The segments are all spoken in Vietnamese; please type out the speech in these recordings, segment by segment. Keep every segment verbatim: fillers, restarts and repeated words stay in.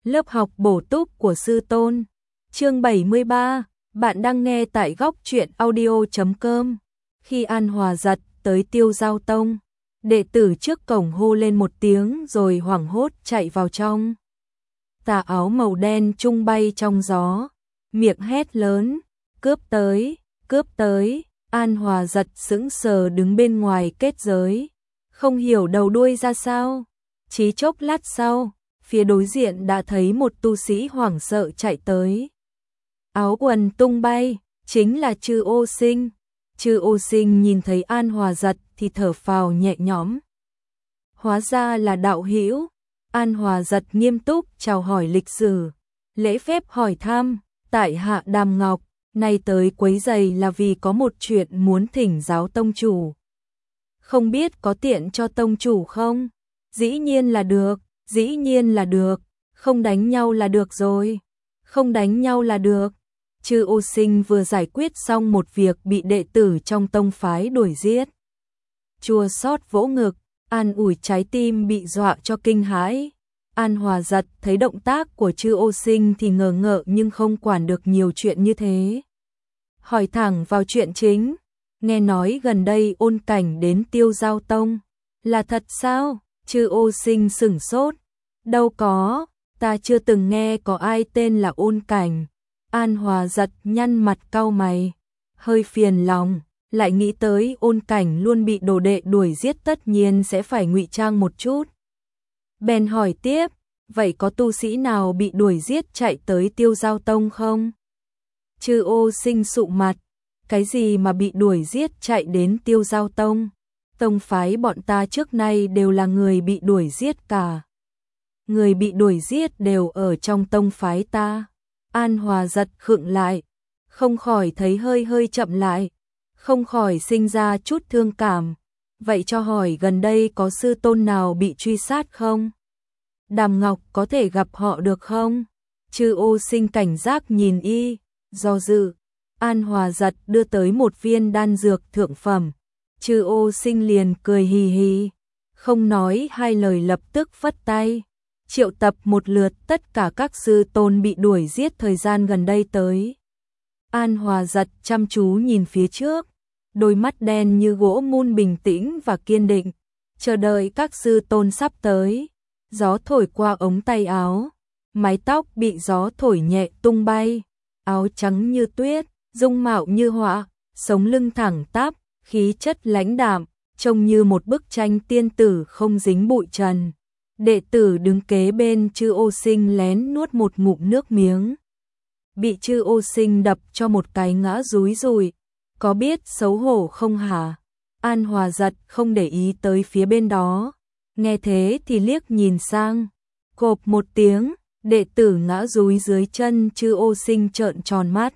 Lớp học bổ túc của sư tôn. Chương bảy mươi ba, bạn đang nghe tại góc truyện audio chấm com. Khi An Hòa Giật tới Tiêu Giao Tông, đệ tử trước cổng hô lên một tiếng rồi hoảng hốt chạy vào trong. Tà áo màu đen trung bay trong gió, miệng hét lớn, cướp tới, cướp tới. An Hòa Giật sững sờ đứng bên ngoài kết giới, không hiểu đầu đuôi ra sao. Chỉ chốc lát sau, phía đối diện đã thấy một tu sĩ hoảng sợ chạy tới. Áo quần tung bay, chính là Trư Ô Sinh. Trư Ô Sinh nhìn thấy An Hòa Giật thì thở phào nhẹ nhõm. Hóa ra là đạo hữu. An Hòa Giật nghiêm túc chào hỏi lịch sử, lễ phép hỏi thăm, tại hạ Đàm Ngọc, nay tới quấy giày là vì có một chuyện muốn thỉnh giáo tông chủ. Không biết có tiện cho tông chủ không? Dĩ nhiên là được, dĩ nhiên là được, không đánh nhau là được rồi, không đánh nhau là được. Trư Ô Sinh vừa giải quyết xong một việc bị đệ tử trong tông phái đuổi giết. Chua xót vỗ ngực, an ủi trái tim bị dọa cho kinh hãi. An Hòa Giật thấy động tác của Trư Ô Sinh thì ngờ ngợ nhưng không quản được nhiều chuyện như thế. Hỏi thẳng vào chuyện chính, nghe nói gần đây Ôn Cảnh đến Tiêu Giao Tông, là thật sao? Trư Ô Sinh sửng sốt, đâu có, ta chưa từng nghe có ai tên là Ôn Cảnh. An Hòa Giật nhăn mặt cau mày, hơi phiền lòng, lại nghĩ tới Ôn Cảnh luôn bị đồ đệ đuổi giết tất nhiên sẽ phải ngụy trang một chút. Bèn hỏi tiếp, vậy có tu sĩ nào bị đuổi giết chạy tới Tiêu Giao Tông không? Trư Ô Sinh sụ mặt, cái gì mà bị đuổi giết chạy đến Tiêu Giao Tông? Tông phái bọn ta trước nay đều là người bị đuổi giết cả. Người bị đuổi giết đều ở trong tông phái ta. An Hòa Giật khựng lại, không khỏi thấy hơi hơi chậm lại, không khỏi sinh ra chút thương cảm. Vậy cho hỏi gần đây có sư tôn nào bị truy sát không? Đàm Ngọc có thể gặp họ được không? Trư Ô Sinh cảnh giác nhìn y, do dự. An Hòa Giật đưa tới một viên đan dược thượng phẩm. Trư Ô Sinh liền cười hì hì, không nói hai lời lập tức phất tay, triệu tập một lượt tất cả các sư tôn bị đuổi giết thời gian gần đây tới. An Hòa Giật chăm chú nhìn phía trước, đôi mắt đen như gỗ mun bình tĩnh và kiên định, chờ đợi các sư tôn sắp tới. Gió thổi qua ống tay áo, mái tóc bị gió thổi nhẹ tung bay, áo trắng như tuyết, dung mạo như họa, sống lưng thẳng tắp, khí chất lãnh đạm, trông như một bức tranh tiên tử không dính bụi trần. Đệ tử đứng kế bên Trư Ô Sinh lén nuốt một ngụm nước miếng. Bị Trư Ô Sinh đập cho một cái ngã rúi rùi, có biết xấu hổ không hả? An Hòa Giật không để ý tới phía bên đó, nghe thế thì liếc nhìn sang, cộp một tiếng, đệ tử ngã rúi dưới chân Trư Ô Sinh trợn tròn mắt.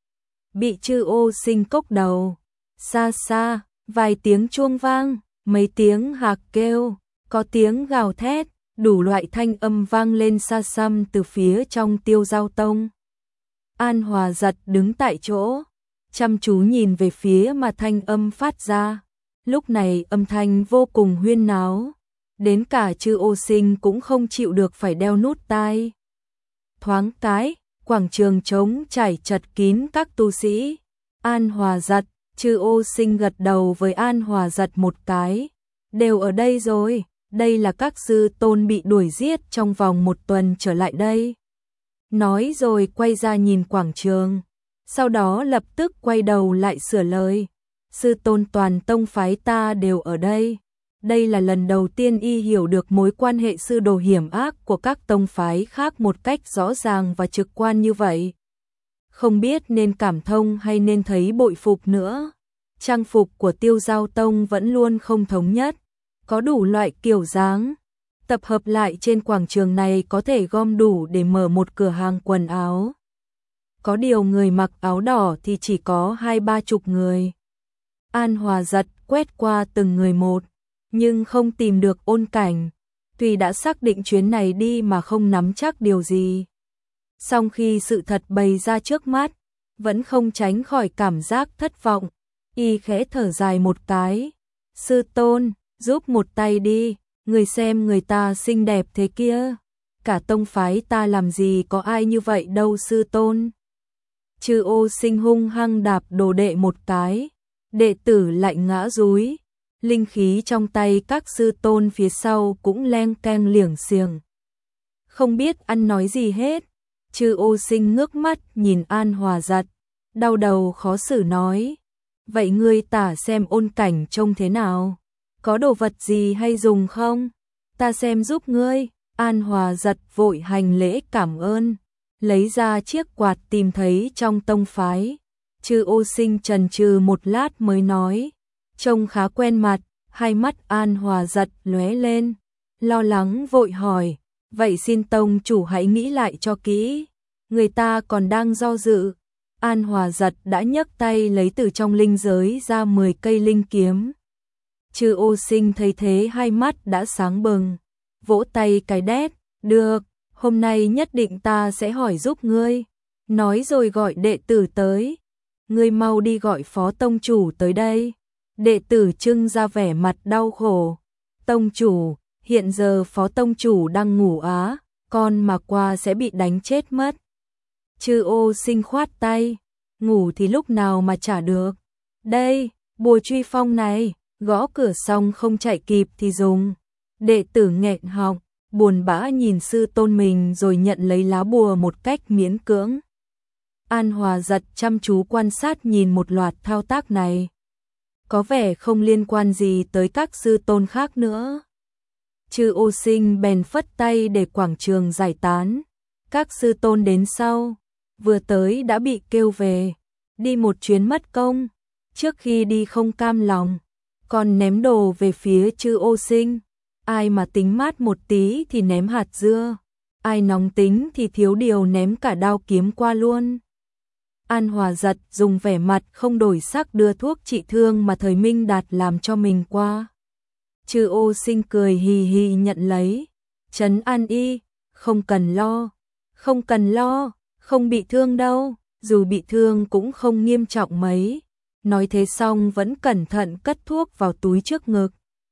Bị Trư Ô Sinh cốc đầu, xa xa, vài tiếng chuông vang, mấy tiếng hạc kêu, có tiếng gào thét, đủ loại thanh âm vang lên xa xăm từ phía trong Tiêu Giao Tông. An Hòa Giật đứng tại chỗ, chăm chú nhìn về phía mà thanh âm phát ra. Lúc này âm thanh vô cùng huyên náo, đến cả Trư Ô Sinh cũng không chịu được phải đeo nút tai. Thoáng cái, quảng trường trống trải chật kín các tu sĩ. An Hòa Giật, Trư Ô Sinh gật đầu với An Hòa Giật một cái. Đều ở đây rồi, đây là các sư tôn bị đuổi giết trong vòng một tuần trở lại đây. Nói rồi quay ra nhìn quảng trường, sau đó lập tức quay đầu lại sửa lời. Sư tôn toàn tông phái ta đều ở đây. Đây là lần đầu tiên y hiểu được mối quan hệ sư đồ hiểm ác của các tông phái khác một cách rõ ràng và trực quan như vậy. Không biết nên cảm thông hay nên thấy bội phục nữa. Trang phục của Tiêu Giao Tông vẫn luôn không thống nhất, có đủ loại kiểu dáng. Tập hợp lại trên quảng trường này có thể gom đủ để mở một cửa hàng quần áo. Có điều người mặc áo đỏ thì chỉ có hai ba chục người. An Hòa Giật quét qua từng người một, nhưng không tìm được Ôn Cảnh. Tuy đã xác định chuyến này đi mà không nắm chắc điều gì. Song khi sự thật bày ra trước mắt, vẫn không tránh khỏi cảm giác thất vọng. Y khẽ thở dài một cái. Sư tôn, giúp một tay đi, người xem người ta xinh đẹp thế kia. cả tông phái ta làm gì có ai như vậy đâu sư tôn. Chư Ô Sinh hung hăng đạp đồ đệ một cái, đệ tử lạnh ngã rúi, linh khí trong tay các sư tôn phía sau cũng leng keng liểng xiềng. Không biết ăn nói gì hết, chư Ô Sinh ngước mắt nhìn An Hòa Giật, đau đầu khó xử nói, vậy ngươi tả xem Ôn Cảnh trông thế nào, có đồ vật gì hay dùng không, ta xem giúp ngươi. An Hòa Giật vội hành lễ cảm ơn, lấy ra chiếc quạt tìm thấy trong tông phái. Chư Ô Sinh chần chừ một lát mới nói, trông khá quen mặt. Hai mắt An Hòa Giật lóe lên, lo lắng vội hỏi, vậy xin tông chủ hãy nghĩ lại cho kỹ, người ta còn đang do dự. An Hòa Giật đã nhấc tay lấy từ trong linh giới ra mười cây linh kiếm. Chư Ô Sinh thấy thế hai mắt đã sáng bừng, vỗ tay cái đét, được, hôm nay nhất định ta sẽ hỏi giúp ngươi. Nói rồi gọi đệ tử tới, ngươi mau đi gọi phó tông chủ tới đây. Đệ tử trưng ra vẻ mặt đau khổ, tông chủ, hiện giờ phó tông chủ đang ngủ á, con mà qua sẽ bị đánh chết mất. Chư Ô Sinh khoát tay, ngủ thì lúc nào mà trả được. Đây, bùa truy phong này, gõ cửa xong không chạy kịp thì dùng. Đệ tử nghẹn họng, buồn bã nhìn sư tôn mình rồi nhận lấy lá bùa một cách miễn cưỡng. An Hòa Giật chăm chú quan sát nhìn một loạt thao tác này. Có vẻ không liên quan gì tới các sư tôn khác nữa. Chư Ô Sinh bèn phất tay để quảng trường giải tán. Các sư tôn đến sau, vừa tới đã bị kêu về, đi một chuyến mất công, trước khi đi không cam lòng, còn ném đồ về phía chư Ô Sinh. Ai mà tính mát một tí thì ném hạt dưa, ai nóng tính thì thiếu điều ném cả đao kiếm qua luôn. An Hòa Giật dùng vẻ mặt không đổi sắc đưa thuốc trị thương mà thời Minh Đạt làm cho mình qua. Chư Ô Sinh cười hì hì nhận lấy, trấn an y, không cần lo, không cần lo, không bị thương đâu, dù bị thương cũng không nghiêm trọng mấy. Nói thế xong vẫn cẩn thận cất thuốc vào túi trước ngực.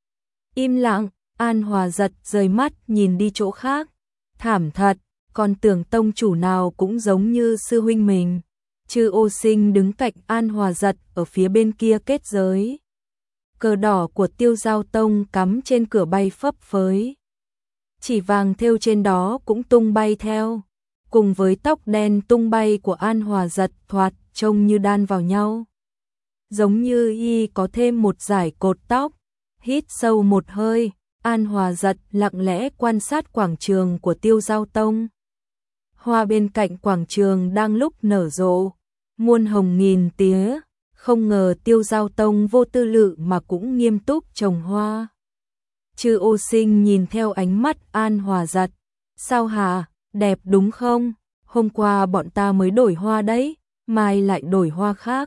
Im lặng, An Hòa Giật rời mắt nhìn đi chỗ khác, thảm thật, còn tưởng tông chủ nào cũng giống như sư huynh mình. Chư Ô Sinh đứng cạnh An Hòa Giật ở phía bên kia kết giới. Cờ đỏ của Tiêu Giao Tông cắm trên cửa bay phấp phới. Chỉ vàng thêu trên đó cũng tung bay theo, cùng với tóc đen tung bay của An Hòa Giật thoạt trông như đan vào nhau. Giống như y có thêm một dải cột tóc. Hít sâu một hơi, An Hòa Giật lặng lẽ quan sát quảng trường của Tiêu Giao Tông. Hoa bên cạnh quảng trường đang lúc nở rộ, muôn hồng nghìn tía, không ngờ Tiêu Giao Tông vô tư lự mà cũng nghiêm túc trồng hoa. Chư Ô Sinh nhìn theo ánh mắt An Hòa Giật, sao hả, đẹp đúng không? Hôm qua bọn ta mới đổi hoa đấy, mai lại đổi hoa khác.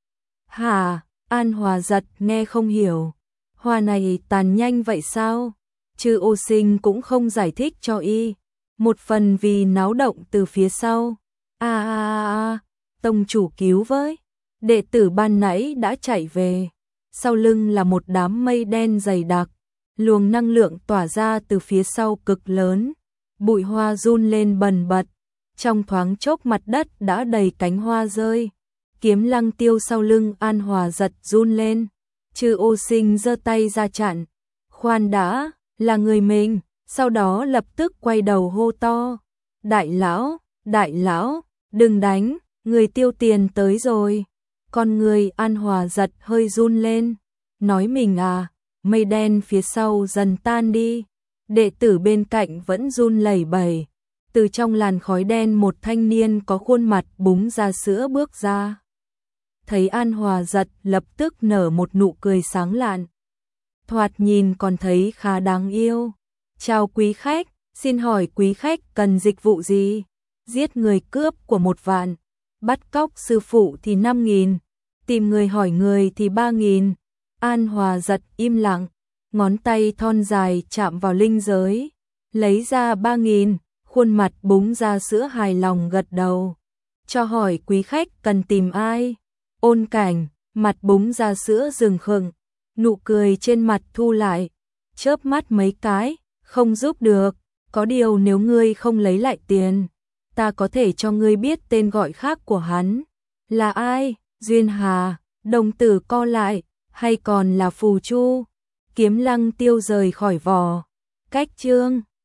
Hả? An Hòa Giật nghe không hiểu, hoa này tàn nhanh vậy sao? Chư Ô Sinh cũng không giải thích cho y, một phần vì náo động từ phía sau. A a a, tông chủ cứu với. Đệ tử ban nãy đã chạy về, sau lưng là một đám mây đen dày đặc, luồng năng lượng tỏa ra từ phía sau cực lớn, bụi hoa run lên bần bật, trong thoáng chốc mặt đất đã đầy cánh hoa rơi. Kiếm Lăng Tiêu sau lưng An Hòa Giật run lên, Chư Ô Sinh giơ tay ra chặn. Khoan đã, là người mình, sau đó lập tức quay đầu hô to. Đại lão, đại lão, đừng đánh, người tiêu tiền tới rồi. Con người An Hòa Giật hơi run lên, nói mình à, mây đen phía sau dần tan đi. Đệ tử bên cạnh vẫn run lẩy bẩy, từ trong làn khói đen một thanh niên có khuôn mặt búng ra sữa bước ra. Thấy An Hòa Giật lập tức nở một nụ cười sáng lạn. Thoạt nhìn còn thấy khá đáng yêu. Chào quý khách, xin hỏi quý khách cần dịch vụ gì? Giết người cướp của một vạn, bắt cóc sư phụ thì năm nghìn, tìm người hỏi người thì ba nghìn. An Hòa Giật im lặng, ngón tay thon dài chạm vào linh giới, lấy ra ba nghìn, khuôn mặt búng ra sữa hài lòng gật đầu. Cho hỏi quý khách cần tìm ai? Ôn Cảnh, mặt búng ra sữa rừng khựng, nụ cười trên mặt thu lại, chớp mắt mấy cái, không giúp được. Có điều nếu ngươi không lấy lại tiền, ta có thể cho ngươi biết tên gọi khác của hắn. Là ai? Duyên Hà, đồng tử co lại, hay còn là Phù Chu? Kiếm Lăng Tiêu rời khỏi vỏ. Cách chương